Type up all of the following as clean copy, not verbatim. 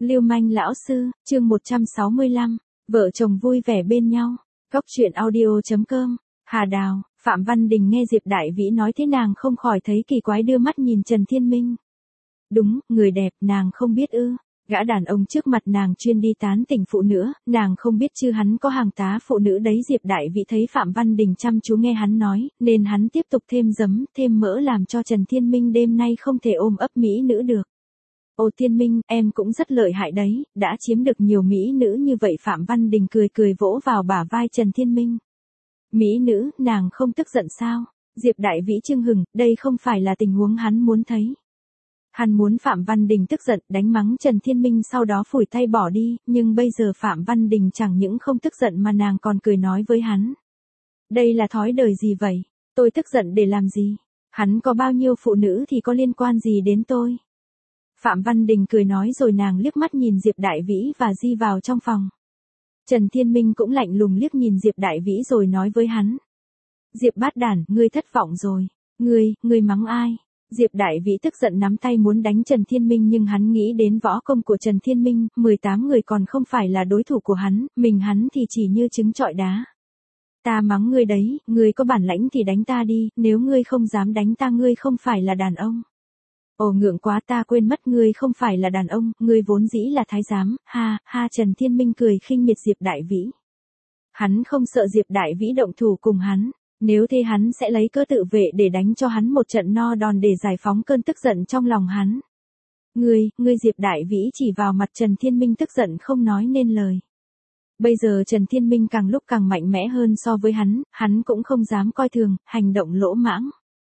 Lưu manh lão sư, chương 165, vợ chồng vui vẻ bên nhau. Góc truyện audio.com. Hà Đào, Phạm Văn Đình nghe Diệp Đại Vĩ nói thế nàng không khỏi thấy kỳ quái đưa mắt nhìn Trần Thiên Minh. Đúng, người đẹp, nàng không biết ư? Gã đàn ông trước mặt nàng chuyên đi tán tỉnh phụ nữ, nàng không biết chứ hắn có hàng tá phụ nữ đấy. Diệp Đại Vĩ thấy Phạm Văn Đình chăm chú nghe hắn nói, nên hắn tiếp tục thêm giấm, thêm mỡ làm cho Trần Thiên Minh đêm nay không thể ôm ấp mỹ nữ được. Ồ Thiên Minh, em cũng rất lợi hại đấy, đã chiếm được nhiều mỹ nữ như vậy. Phạm Văn Đình cười cười vỗ vào bả vai Trần Thiên Minh. Mỹ nữ, nàng không tức giận sao? Diệp Đại Vĩ chưng hừng, đây không phải là tình huống hắn muốn thấy. Hắn muốn Phạm Văn Đình tức giận, đánh mắng Trần Thiên Minh sau đó phủi tay bỏ đi, nhưng bây giờ Phạm Văn Đình chẳng những không tức giận mà nàng còn cười nói với hắn. Đây là thói đời gì vậy? Tôi tức giận để làm gì? Hắn có bao nhiêu phụ nữ thì có liên quan gì đến tôi? Phạm Văn Đình cười nói rồi nàng liếc mắt nhìn Diệp Đại Vĩ và di vào trong phòng. Trần Thiên Minh cũng lạnh lùng liếc nhìn Diệp Đại Vĩ rồi nói với hắn. Diệp bát đản, ngươi thất vọng rồi. Ngươi mắng ai? Diệp Đại Vĩ tức giận nắm tay muốn đánh Trần Thiên Minh nhưng hắn nghĩ đến võ công của Trần Thiên Minh, 18 người còn không phải là đối thủ của hắn, mình hắn thì chỉ như trứng trọi đá. Ta mắng ngươi đấy, ngươi có bản lãnh thì đánh ta đi, nếu ngươi không dám đánh ta ngươi không phải là đàn ông. Ồ ngượng quá, ta quên mất ngươi không phải là đàn ông, ngươi vốn dĩ là thái giám, ha, ha. Trần Thiên Minh cười khinh miệt Diệp Đại Vĩ. Hắn không sợ Diệp Đại Vĩ động thủ cùng hắn, nếu thế hắn sẽ lấy cớ tự vệ để đánh cho hắn một trận no đòn để giải phóng cơn tức giận trong lòng hắn. Ngươi Diệp Đại Vĩ chỉ vào mặt Trần Thiên Minh tức giận không nói nên lời. Bây giờ Trần Thiên Minh càng lúc càng mạnh mẽ hơn so với hắn cũng không dám coi thường, hành động lỗ mãng.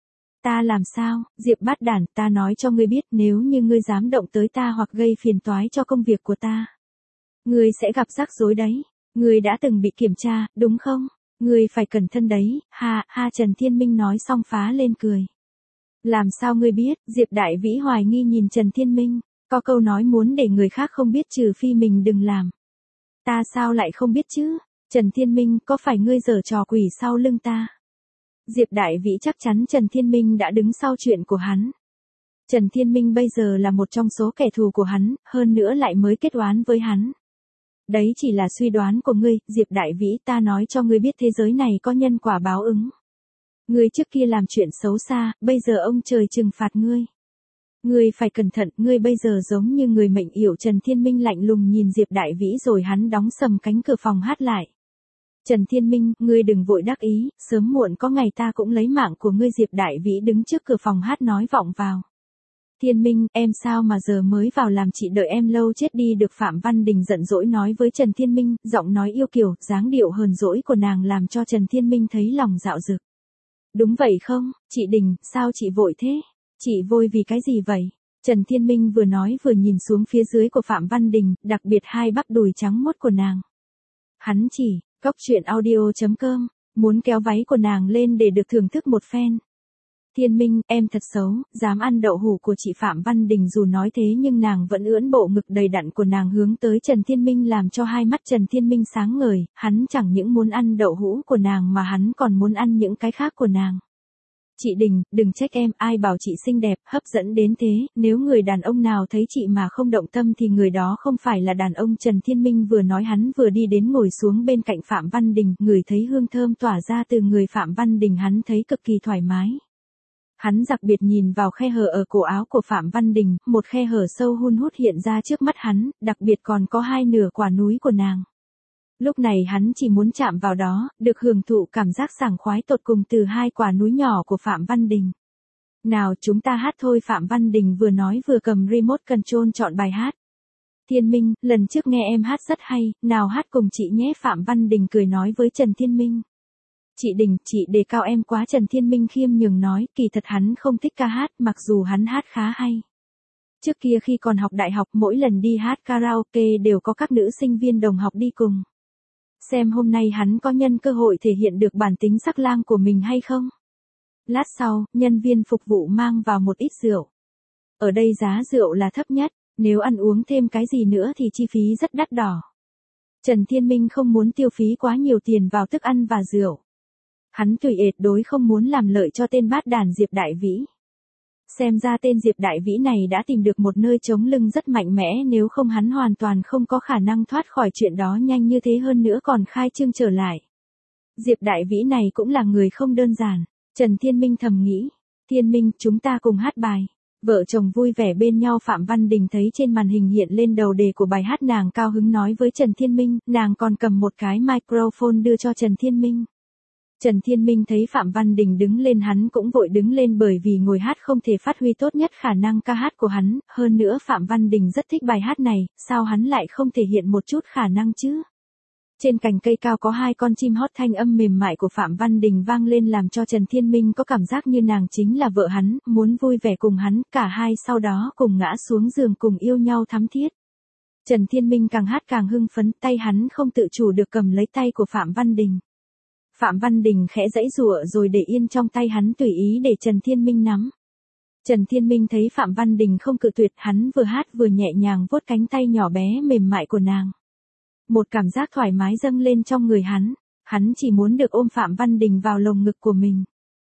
Ta làm sao, Diệp bát đản, ta nói cho ngươi biết nếu như ngươi dám động tới ta hoặc gây phiền toái cho công việc của ta. Ngươi sẽ gặp rắc rối đấy, ngươi đã từng bị kiểm tra, đúng không? Ngươi phải cẩn thận đấy, ha, ha. Trần Thiên Minh nói xong phá lên cười. Làm sao ngươi biết? Diệp Đại Vĩ hoài nghi nhìn Trần Thiên Minh, có câu nói muốn để người khác không biết trừ phi mình đừng làm. Ta sao lại không biết chứ? Trần Thiên Minh, có phải ngươi giở trò quỷ sau lưng ta? Diệp Đại Vĩ chắc chắn Trần Thiên Minh đã đứng sau chuyện của hắn. Trần Thiên Minh bây giờ là một trong số kẻ thù của hắn, hơn nữa lại mới kết oán với hắn. Đấy chỉ là suy đoán của ngươi, Diệp Đại Vĩ, ta nói cho ngươi biết thế giới này có nhân quả báo ứng. Ngươi trước kia làm chuyện xấu xa, bây giờ ông trời trừng phạt ngươi. Ngươi phải cẩn thận, ngươi bây giờ giống như người mệnh yểu. Trần Thiên Minh lạnh lùng nhìn Diệp Đại Vĩ rồi hắn đóng sầm cánh cửa phòng hát lại. Trần Thiên Minh, ngươi đừng vội đắc ý, sớm muộn có ngày ta cũng lấy mạng của ngươi. Diệp Đại Vĩ đứng trước cửa phòng hát nói vọng vào. Thiên Minh, em sao mà giờ mới vào làm, chị đợi em lâu chết đi được. Phạm Văn Đình giận dỗi nói với Trần Thiên Minh, giọng nói yêu kiều, dáng điệu hờn dỗi của nàng làm cho Trần Thiên Minh thấy lòng dạo dực. Đúng vậy không, chị Đình, sao chị vội thế? Chị vội vì cái gì vậy? Trần Thiên Minh vừa nói vừa nhìn xuống phía dưới của Phạm Văn Đình, đặc biệt hai bắp đùi trắng muốt của nàng. Hắn chỉ, góc truyện audio.com, muốn kéo váy của nàng lên để được thưởng thức một phen. Thiên Minh, em thật xấu, dám ăn đậu hũ của chị. Phạm Văn Đình dù nói thế nhưng nàng vẫn ưỡn bộ ngực đầy đặn của nàng hướng tới Trần Thiên Minh làm cho hai mắt Trần Thiên Minh sáng ngời, hắn chẳng những muốn ăn đậu hũ của nàng mà hắn còn muốn ăn những cái khác của nàng. Chị Đình, đừng trách em, ai bảo chị xinh đẹp, hấp dẫn đến thế, nếu người đàn ông nào thấy chị mà không động tâm thì người đó không phải là đàn ông. Trần Thiên Minh vừa nói hắn vừa đi đến ngồi xuống bên cạnh Phạm Văn Đình, ngửi thấy hương thơm tỏa ra từ người Phạm Văn Đình hắn thấy cực kỳ thoải mái. Hắn đặc biệt nhìn vào khe hở ở cổ áo của Phạm Văn Đình, một khe hở sâu hun hút hiện ra trước mắt hắn, đặc biệt còn có hai nửa quả núi của nàng. Lúc này hắn chỉ muốn chạm vào đó, được hưởng thụ cảm giác sảng khoái tột cùng từ hai quả núi nhỏ của Phạm Văn Đình. Nào chúng ta hát thôi. Phạm Văn Đình vừa nói vừa cầm remote control chọn bài hát. Thiên Minh, lần trước nghe em hát rất hay, nào hát cùng chị nhé. Phạm Văn Đình cười nói với Trần Thiên Minh. Chị Đình, chị đề cao em quá. Trần Thiên Minh khiêm nhường nói, kỳ thật hắn không thích ca hát, mặc dù hắn hát khá hay. Trước kia khi còn học đại học mỗi lần đi hát karaoke đều có các nữ sinh viên đồng học đi cùng. Xem hôm nay hắn có nhân cơ hội thể hiện được bản tính sắc lang của mình hay không? Lát sau, nhân viên phục vụ mang vào một ít rượu. Ở đây giá rượu là thấp nhất, nếu ăn uống thêm cái gì nữa thì chi phí rất đắt đỏ. Trần Thiên Minh không muốn tiêu phí quá nhiều tiền vào thức ăn và rượu. Hắn tuyệt đối không muốn làm lợi cho tên bát đàn Diệp Đại Vĩ. Xem ra tên Diệp Đại Vĩ này đã tìm được một nơi chống lưng rất mạnh mẽ, nếu không hắn hoàn toàn không có khả năng thoát khỏi chuyện đó nhanh như thế, hơn nữa còn khai trương trở lại. Diệp Đại Vĩ này cũng là người không đơn giản. Trần Thiên Minh thầm nghĩ. Thiên Minh, chúng ta cùng hát bài. Vợ chồng vui vẻ bên nhau. Phạm Văn Đình thấy trên màn hình hiện lên đầu đề của bài hát, nàng cao hứng nói với Trần Thiên Minh, nàng còn cầm một cái microphone đưa cho Trần Thiên Minh. Trần Thiên Minh thấy Phạm Văn Đình đứng lên, hắn cũng vội đứng lên, bởi vì ngồi hát không thể phát huy tốt nhất khả năng ca hát của hắn, hơn nữa Phạm Văn Đình rất thích bài hát này, sao hắn lại không thể hiện một chút khả năng chứ? Trên cành cây cao có hai con chim hót, thanh âm mềm mại của Phạm Văn Đình vang lên làm cho Trần Thiên Minh có cảm giác như nàng chính là vợ hắn, muốn vui vẻ cùng hắn, cả hai sau đó cùng ngã xuống giường cùng yêu nhau thắm thiết. Trần Thiên Minh càng hát càng hưng phấn, tay hắn không tự chủ được cầm lấy tay của Phạm Văn Đình. Phạm Văn Đình khẽ giãy giụa rồi để yên trong tay hắn, tùy ý để Trần Thiên Minh nắm. Trần Thiên Minh thấy Phạm Văn Đình không cự tuyệt, hắn vừa hát vừa nhẹ nhàng vuốt cánh tay nhỏ bé mềm mại của nàng. Một cảm giác thoải mái dâng lên trong người hắn chỉ muốn được ôm Phạm Văn Đình vào lồng ngực của mình.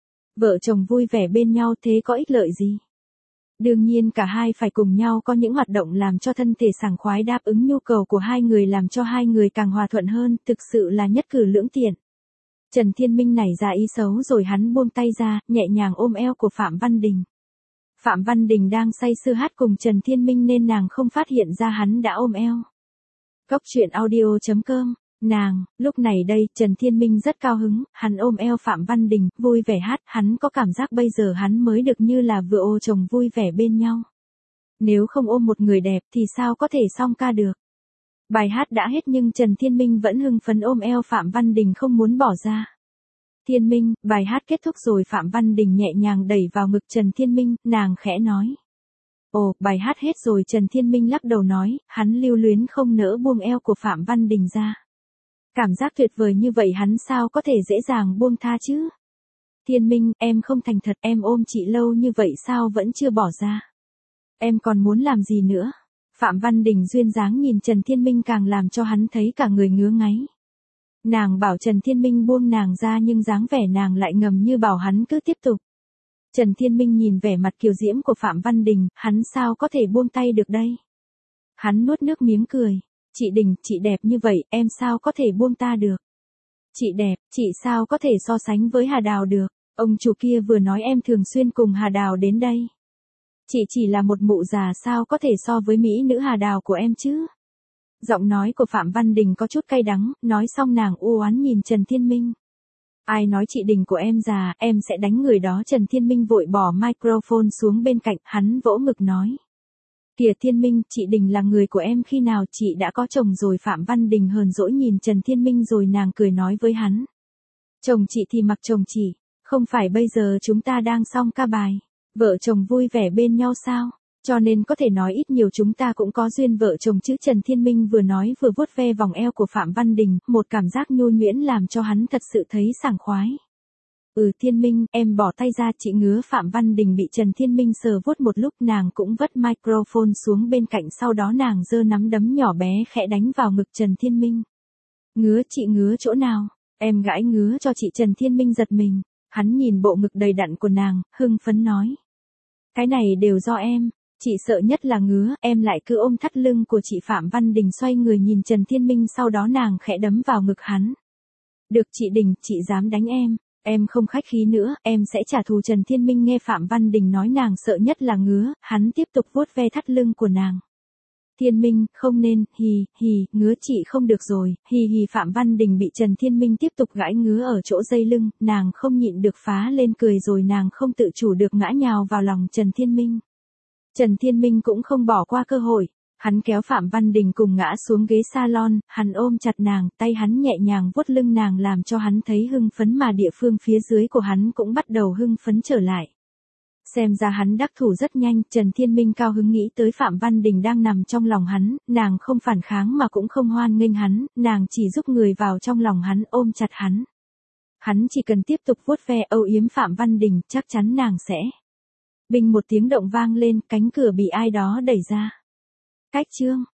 Vợ chồng vui vẻ bên nhau thế có ích lợi gì? Đương nhiên cả hai phải cùng nhau có những hoạt động làm cho thân thể sảng khoái, đáp ứng nhu cầu của hai người, làm cho hai người càng hòa thuận hơn, thực sự là nhất cử lưỡng tiện. Trần Thiên Minh nảy ra ý xấu rồi hắn buông tay ra, nhẹ nhàng ôm eo của Phạm Văn Đình. Phạm Văn Đình đang say sưa hát cùng Trần Thiên Minh nên nàng không phát hiện ra hắn đã ôm eo. Cốc truyện audio.com. Lúc này đây, Trần Thiên Minh rất cao hứng, hắn ôm eo Phạm Văn Đình, vui vẻ hát, hắn có cảm giác bây giờ hắn mới được như là vừa ô chồng vui vẻ bên nhau. Nếu không ôm một người đẹp thì sao có thể song ca được. Bài hát đã hết nhưng Trần Thiên Minh vẫn hưng phấn ôm eo Phạm Văn Đình không muốn bỏ ra. Thiên Minh, bài hát kết thúc rồi. Phạm Văn Đình nhẹ nhàng đẩy vào ngực Trần Thiên Minh, nàng khẽ nói. Ồ, bài hát hết rồi. Trần Thiên Minh lắc đầu nói, hắn lưu luyến không nỡ buông eo của Phạm Văn Đình ra. Cảm giác tuyệt vời như vậy hắn sao có thể dễ dàng buông tha chứ? Thiên Minh, em không thành thật, em ôm chị lâu như vậy sao vẫn chưa bỏ ra? Em còn muốn làm gì nữa? Phạm Văn Đình duyên dáng nhìn Trần Thiên Minh càng làm cho hắn thấy cả người ngứa ngáy. Nàng bảo Trần Thiên Minh buông nàng ra nhưng dáng vẻ nàng lại ngầm như bảo hắn cứ tiếp tục. Trần Thiên Minh nhìn vẻ mặt kiều diễm của Phạm Văn Đình, hắn sao có thể buông tay được đây? Hắn nuốt nước miếng cười. Chị Đình, chị đẹp như vậy, em sao có thể buông ta được? Chị đẹp, chị sao có thể so sánh với Hà Đào được? Ông chủ kia vừa nói em thường xuyên cùng Hà Đào đến đây. Chị chỉ là một mụ già sao có thể so với mỹ nữ Hà Đào của em chứ? Giọng nói của Phạm Văn Đình có chút cay đắng, nói xong nàng u oán nhìn Trần Thiên Minh. Ai nói chị Đình của em già, em sẽ đánh người đó. Trần Thiên Minh vội bỏ microphone xuống bên cạnh, hắn vỗ ngực nói. Kìa Thiên Minh, chị Đình là người của em khi nào chị đã có chồng rồi? Phạm Văn Đình hờn dỗi nhìn Trần Thiên Minh rồi nàng cười nói với hắn. Chồng chị thì mặc chồng chị, không phải bây giờ chúng ta đang xong ca bài. Vợ chồng vui vẻ bên nhau sao? Cho nên có thể nói ít nhiều chúng ta cũng có duyên vợ chồng chứ. Trần Thiên Minh vừa nói vừa vuốt ve vòng eo của Phạm Văn Đình, một cảm giác nhu nhuyễn làm cho hắn thật sự thấy sảng khoái. Thiên Minh, em bỏ tay ra, chị ngứa. Phạm Văn Đình bị Trần Thiên Minh sờ vuốt một lúc, nàng cũng vất microphone xuống bên cạnh, sau đó nàng giơ nắm đấm nhỏ bé khẽ đánh vào ngực Trần Thiên Minh. Ngứa, chị ngứa chỗ nào? Em gãi ngứa cho chị. Trần Thiên Minh giật mình, hắn nhìn bộ ngực đầy đặn của nàng, hưng phấn nói. Cái này đều do em, chị sợ nhất là ngứa, em lại cứ ôm thắt lưng của chị. Phạm Văn Đình xoay người nhìn Trần Thiên Minh, sau đó nàng khẽ đấm vào ngực hắn. Được chị Đình, chị dám đánh em không khách khí nữa, em sẽ trả thù. Trần Thiên Minh nghe Phạm Văn Đình nói nàng sợ nhất là ngứa, hắn tiếp tục vuốt ve thắt lưng của nàng. Thiên Minh, không nên, ngứa chị không được rồi, Phạm Văn Đình bị Trần Thiên Minh tiếp tục gãi ngứa ở chỗ dây lưng, nàng không nhịn được phá lên cười rồi nàng không tự chủ được ngã nhào vào lòng Trần Thiên Minh. Trần Thiên Minh cũng không bỏ qua cơ hội, hắn kéo Phạm Văn Đình cùng ngã xuống ghế salon, hắn ôm chặt nàng, tay hắn nhẹ nhàng vuốt lưng nàng làm cho hắn thấy hưng phấn mà địa phương phía dưới của hắn cũng bắt đầu hưng phấn trở lại. Xem ra hắn đắc thủ rất nhanh. Trần Thiên Minh cao hứng nghĩ tới Phạm Văn Đình đang nằm trong lòng hắn, nàng không phản kháng mà cũng không hoan nghênh hắn, nàng chỉ giúp người vào trong lòng hắn, ôm chặt hắn. Hắn chỉ cần tiếp tục vuốt ve âu yếm Phạm Văn Đình, chắc chắn nàng sẽ. Binh một tiếng động vang lên, cánh cửa bị ai đó đẩy ra. Cách chương